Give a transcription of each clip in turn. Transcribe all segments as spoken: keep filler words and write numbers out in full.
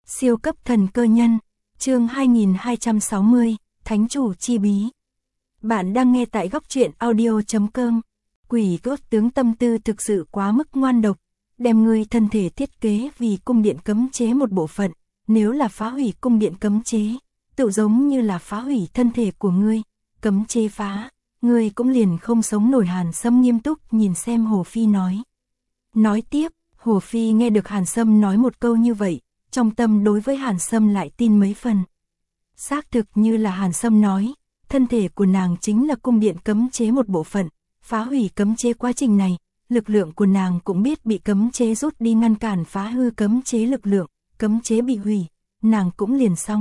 Siêu cấp thần cơ nhân, chương hai nghìn hai trăm sáu mươi, Thánh chủ chi bí. Bạn đang nghe tại góc truyện audio chấm com. Quỷ cốt tướng tâm tư thực sự quá mức ngoan độc, đem ngươi thân thể thiết kế vì cung điện cấm chế một bộ phận, nếu là phá hủy cung điện cấm chế, tự giống như là phá hủy thân thể của ngươi, cấm chế phá, ngươi cũng liền không sống nổi. Hàn Sâm nghiêm túc nhìn xem Hồ Phi nói. Nói tiếp, Hồ Phi nghe được Hàn Sâm nói một câu như vậy, trong tâm đối với Hàn Sâm lại tin mấy phần. Xác thực như là Hàn Sâm nói, thân thể của nàng chính là cung điện cấm chế một bộ phận, phá hủy cấm chế quá trình này, lực lượng của nàng cũng biết bị cấm chế rút đi, ngăn cản phá hư cấm chế lực lượng, cấm chế bị hủy, nàng cũng liền xong.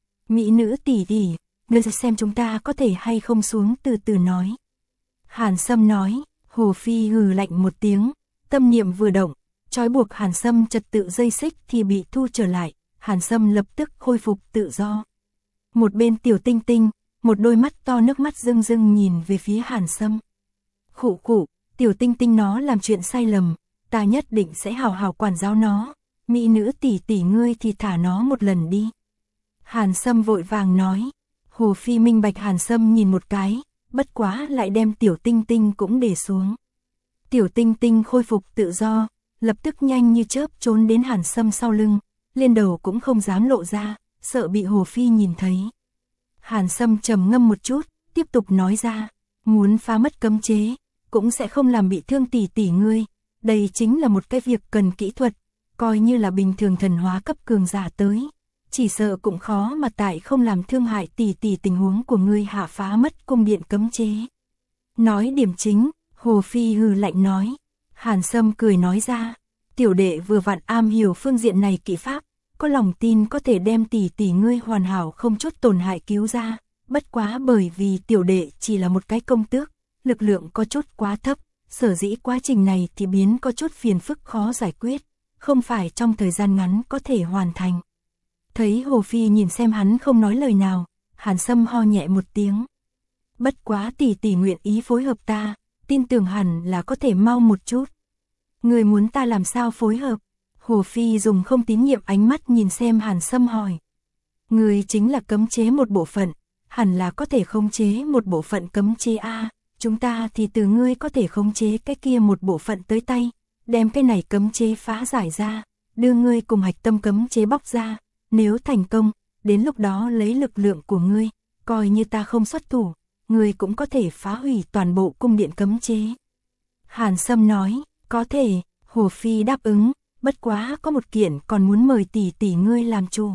Mỹ nữ tỷ tỷ, ngươi xem chúng ta có thể hay không xuống từ từ nói. Hàn Sâm nói. Hồ Phi hừ lạnh một tiếng, tâm niệm vừa động, trói buộc Hàn Sâm trật tự dây xích thì bị thu trở lại, Hàn Sâm lập tức khôi phục tự do. Một bên Tiểu Tinh Tinh, một đôi mắt to nước mắt rưng rưng nhìn về phía Hàn Sâm. Khụ khụ, Tiểu Tinh Tinh nó làm chuyện sai lầm, ta nhất định sẽ hào hào quản giáo nó, mỹ nữ tỷ tỷ ngươi thì thả nó một lần đi. Hàn Sâm vội vàng nói. Hồ Phi minh bạch Hàn Sâm nhìn một cái, bất quá lại đem Tiểu Tinh Tinh cũng để xuống. Tiểu Tinh Tinh khôi phục tự do, lập tức nhanh như chớp trốn đến Hàn Sâm sau lưng, lên đầu cũng không dám lộ ra, sợ bị Hồ Phi nhìn thấy. Hàn Sâm trầm ngâm một chút, tiếp tục nói ra, muốn phá mất cấm chế, cũng sẽ không làm bị thương tỷ tỷ ngươi, đây chính là một cái việc cần kỹ thuật, coi như là bình thường thần hóa cấp cường giả tới, chỉ sợ cũng khó mà tại không làm thương hại tỷ tỷ tình huống của ngươi hạ phá mất cung điện cấm chế. Nói điểm chính, Hồ Phi hừ lạnh nói. Hàn Sâm cười nói ra, tiểu đệ vừa vặn am hiểu phương diện này kỹ pháp, có lòng tin có thể đem tỷ tỷ ngươi hoàn hảo không chút tổn hại cứu ra, bất quá bởi vì tiểu đệ chỉ là một cái công tước, lực lượng có chút quá thấp, sở dĩ quá trình này thì biến có chút phiền phức khó giải quyết, không phải trong thời gian ngắn có thể hoàn thành. Thấy Hồ Phi nhìn xem hắn không nói lời nào, Hàn Sâm ho nhẹ một tiếng. Bất quá tỷ tỷ nguyện ý phối hợp ta, tin tưởng hẳn là có thể mau một chút. Người muốn ta làm sao phối hợp? Hồ Phi dùng không tín nhiệm ánh mắt nhìn xem Hàn Sâm hỏi. Người chính là cấm chế một bộ phận, hẳn là có thể khống chế một bộ phận cấm chế A, chúng ta thì từ ngươi có thể khống chế cái kia một bộ phận tới tay, đem cái này cấm chế phá giải ra, đưa ngươi cùng hạch tâm cấm chế bóc ra, nếu thành công, đến lúc đó lấy lực lượng của ngươi, coi như ta không xuất thủ, ngươi cũng có thể phá hủy toàn bộ cung điện cấm chế. Hàn Sâm nói, có thể. Hồ Phi đáp ứng, bất quá có một kiện còn muốn mời tỷ tỷ ngươi làm chủ.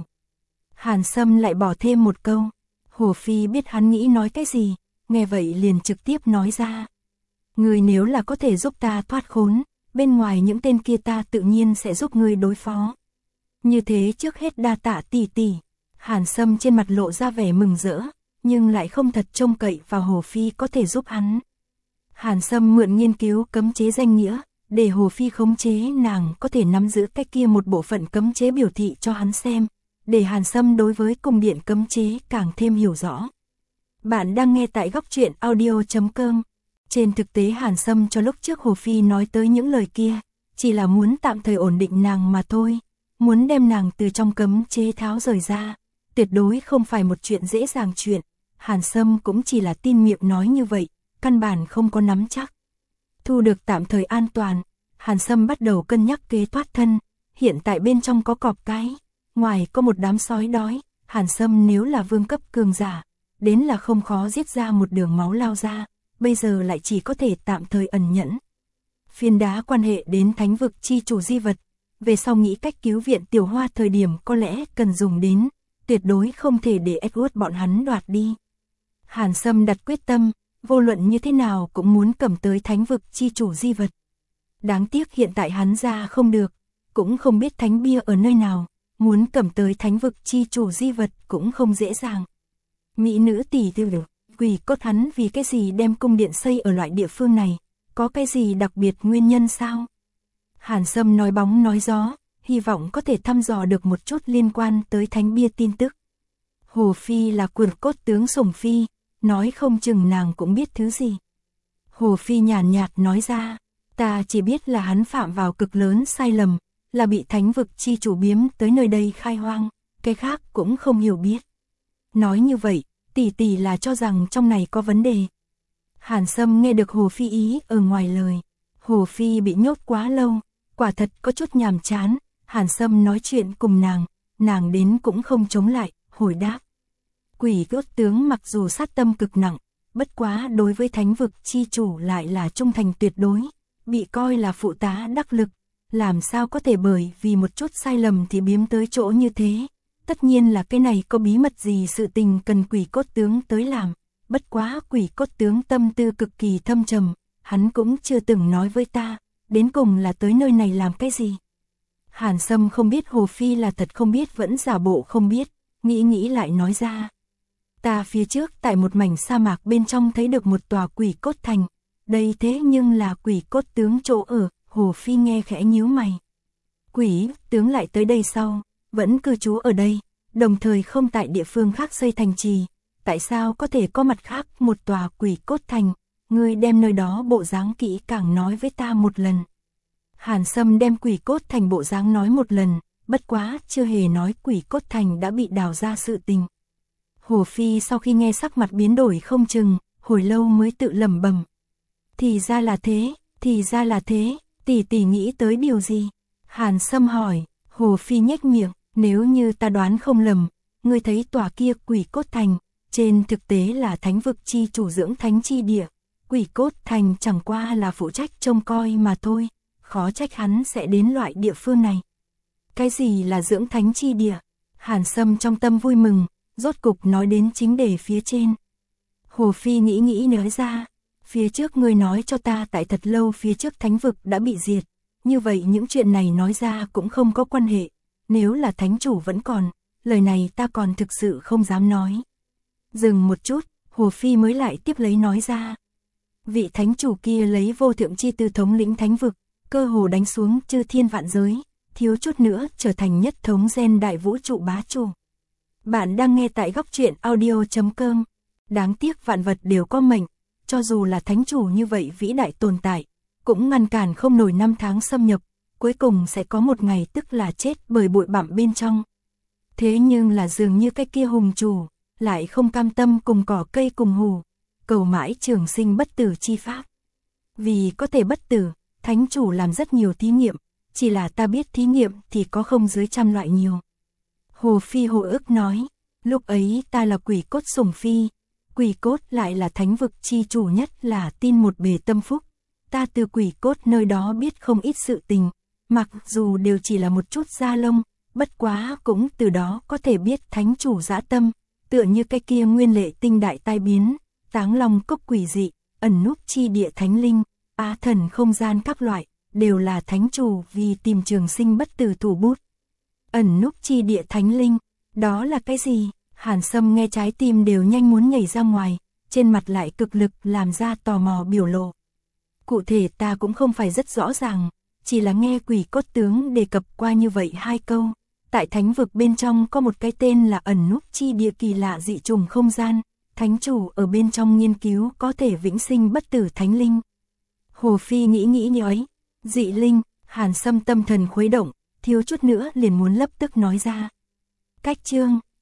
Hàn Sâm lại bỏ thêm một câu, Hồ Phi biết hắn nghĩ nói cái gì, nghe vậy liền trực tiếp nói ra. Ngươi nếu là có thể giúp ta thoát khốn, bên ngoài những tên kia ta tự nhiên sẽ giúp ngươi đối phó. Như thế trước hết đa tạ tỷ tỷ. Hàn Sâm trên mặt lộ ra vẻ mừng rỡ, nhưng lại không thật trông cậy vào Hồ Phi có thể giúp hắn. Hàn Sâm mượn nghiên cứu cấm chế danh nghĩa, để Hồ Phi khống chế nàng có thể nắm giữ cái kia một bộ phận cấm chế biểu thị cho hắn xem, để Hàn Sâm đối với cung điện cấm chế càng thêm hiểu rõ. Bạn đang nghe tại góc truyện audio chấm com. Trên thực tế Hàn Sâm cho lúc trước Hồ Phi nói tới những lời kia, chỉ là muốn tạm thời ổn định nàng mà thôi, muốn đem nàng từ trong cấm chế tháo rời ra, tuyệt đối không phải một chuyện dễ dàng chuyện. Hàn Sâm cũng chỉ là tin miệng nói như vậy, căn bản không có nắm chắc. Thu được tạm thời an toàn, Hàn Sâm bắt đầu cân nhắc kế thoát thân, hiện tại bên trong có cọp cái, ngoài có một đám sói đói, Hàn Sâm nếu là vương cấp cường giả, đến là không khó giết ra một đường máu lao ra, bây giờ lại chỉ có thể tạm thời ẩn nhẫn. Phiến đá quan hệ đến thánh vực chi chủ di vật, về sau nghĩ cách cứu viện Tiểu Hoa thời điểm có lẽ cần dùng đến, tuyệt đối không thể để Edward bọn hắn đoạt đi. Hàn Sâm đặt quyết tâm, vô luận như thế nào cũng muốn cầm tới thánh vực chi chủ di vật. Đáng tiếc hiện tại hắn ra không được, cũng không biết thánh bia ở nơi nào, muốn cầm tới thánh vực chi chủ di vật cũng không dễ dàng. Mỹ nữ tỷ tiêu được, quỷ cốt hắn vì cái gì đem cung điện xây ở loại địa phương này, có cái gì đặc biệt nguyên nhân sao? Hàn Sâm nói bóng nói gió, hy vọng có thể thăm dò được một chút liên quan tới thánh bia tin tức. Hồ Phi là quỷ cốt tướng sủng phi, nói không chừng nàng cũng biết thứ gì. Hồ Phi nhàn nhạt nói ra, ta chỉ biết là hắn phạm vào cực lớn sai lầm, là bị thánh vực chi chủ biếm tới nơi đây khai hoang, cái khác cũng không hiểu biết. Nói như vậy, tỷ tỷ là cho rằng trong này có vấn đề. Hàn Sâm nghe được Hồ Phi ý ở ngoài lời. Hồ Phi bị nhốt quá lâu, quả thật có chút nhàm chán. Hàn Sâm nói chuyện cùng nàng, nàng đến cũng không chống lại, hồi đáp. Quỷ cốt tướng mặc dù sát tâm cực nặng, bất quá đối với thánh vực chi chủ lại là trung thành tuyệt đối, bị coi là phụ tá đắc lực, làm sao có thể bởi vì một chút sai lầm thì biếm tới chỗ như thế. Tất nhiên là cái này có bí mật gì sự tình cần quỷ cốt tướng tới làm, bất quá quỷ cốt tướng tâm tư cực kỳ thâm trầm, hắn cũng chưa từng nói với ta, đến cùng là tới nơi này làm cái gì. Hàn Sâm không biết Hồ Phi là thật không biết vẫn giả bộ không biết, nghĩ nghĩ lại nói ra. Ta phía trước tại một mảnh sa mạc bên trong thấy được một tòa quỷ cốt thành, đây thế nhưng là quỷ cốt tướng chỗ ở. Hồ Phi nghe khẽ nhíu mày. Quỷ tướng lại tới đây sau, vẫn cư trú ở đây, đồng thời không tại địa phương khác xây thành trì, tại sao có thể có mặt khác một tòa quỷ cốt thành, ngươi đem nơi đó bộ dáng kỹ càng nói với ta một lần. Hàn Sâm đem quỷ cốt thành bộ dáng nói một lần, bất quá chưa hề nói quỷ cốt thành đã bị đào ra sự tình. Hồ Phi sau khi nghe sắc mặt biến đổi không chừng, hồi lâu mới tự lẩm bẩm. Thì ra là thế, thì ra là thế, tỷ tỷ nghĩ tới điều gì? Hàn Sâm hỏi. Hồ Phi nhếch miệng, nếu như ta đoán không lầm, ngươi thấy tòa kia quỷ cốt thành, trên thực tế là thánh vực chi chủ dưỡng thánh chi địa, quỷ cốt thành chẳng qua là phụ trách trông coi mà thôi, khó trách hắn sẽ đến loại địa phương này. Cái gì là dưỡng thánh chi địa? Hàn Sâm trong tâm vui mừng, rốt cục nói đến chính đề phía trên. Hồ Phi nghĩ nghĩ nói ra, phía trước ngươi nói cho ta tại thật lâu phía trước thánh vực đã bị diệt, như vậy những chuyện này nói ra cũng không có quan hệ, nếu là thánh chủ vẫn còn, lời này ta còn thực sự không dám nói. Dừng một chút, Hồ Phi mới lại tiếp lấy nói ra. Vị thánh chủ kia lấy vô thượng chi tư thống lĩnh thánh vực, cơ hồ đánh xuống chư thiên vạn giới, thiếu chút nữa trở thành nhất thống gen đại vũ trụ bá chủ. Bạn đang nghe tại góc truyện audio chấm com. Đáng tiếc vạn vật đều có mệnh, cho dù là thánh chủ như vậy vĩ đại tồn tại, cũng ngăn cản không nổi năm tháng xâm nhập, cuối cùng sẽ có một ngày tức là chết bởi bụi bặm bên trong. Thế nhưng là dường như cái kia hùng chủ, lại không cam tâm cùng cỏ cây cùng hù, cầu mãi trường sinh bất tử chi pháp. Vì có thể bất tử, thánh chủ làm rất nhiều thí nghiệm, chỉ là ta biết thí nghiệm thì có không dưới trăm loại nhiều. Hồ Phi hồi ức nói, lúc ấy ta là quỷ cốt sủng phi, quỷ cốt lại là thánh vực chi chủ nhất là tin một bề tâm phúc. Ta từ quỷ cốt nơi đó biết không ít sự tình, mặc dù đều chỉ là một chút da lông, bất quá cũng từ đó có thể biết thánh chủ dã tâm, tựa như cái kia nguyên lệ tinh đại tai biến, táng long cốc quỷ dị, ẩn núp chi địa thánh linh, á thần không gian các loại, đều là thánh chủ vì tìm trường sinh bất tử thủ bút. Ẩn núp chi địa thánh linh, đó là cái gì? Hàn Sâm nghe trái tim đều nhanh muốn nhảy ra ngoài, trên mặt lại cực lực làm ra tò mò biểu lộ. Cụ thể ta cũng không phải rất rõ ràng, chỉ là nghe quỷ cốt tướng đề cập qua như vậy hai câu. Tại thánh vực bên trong có một cái tên là ẩn núp chi địa kỳ lạ dị trùng không gian, thánh chủ ở bên trong nghiên cứu có thể vĩnh sinh bất tử thánh linh. Hồ Phi nghĩ nghĩ nhói, dị linh, Hàn Sâm tâm thần khuấy động, thiếu chút nữa liền muốn lập tức nói ra. Cách chương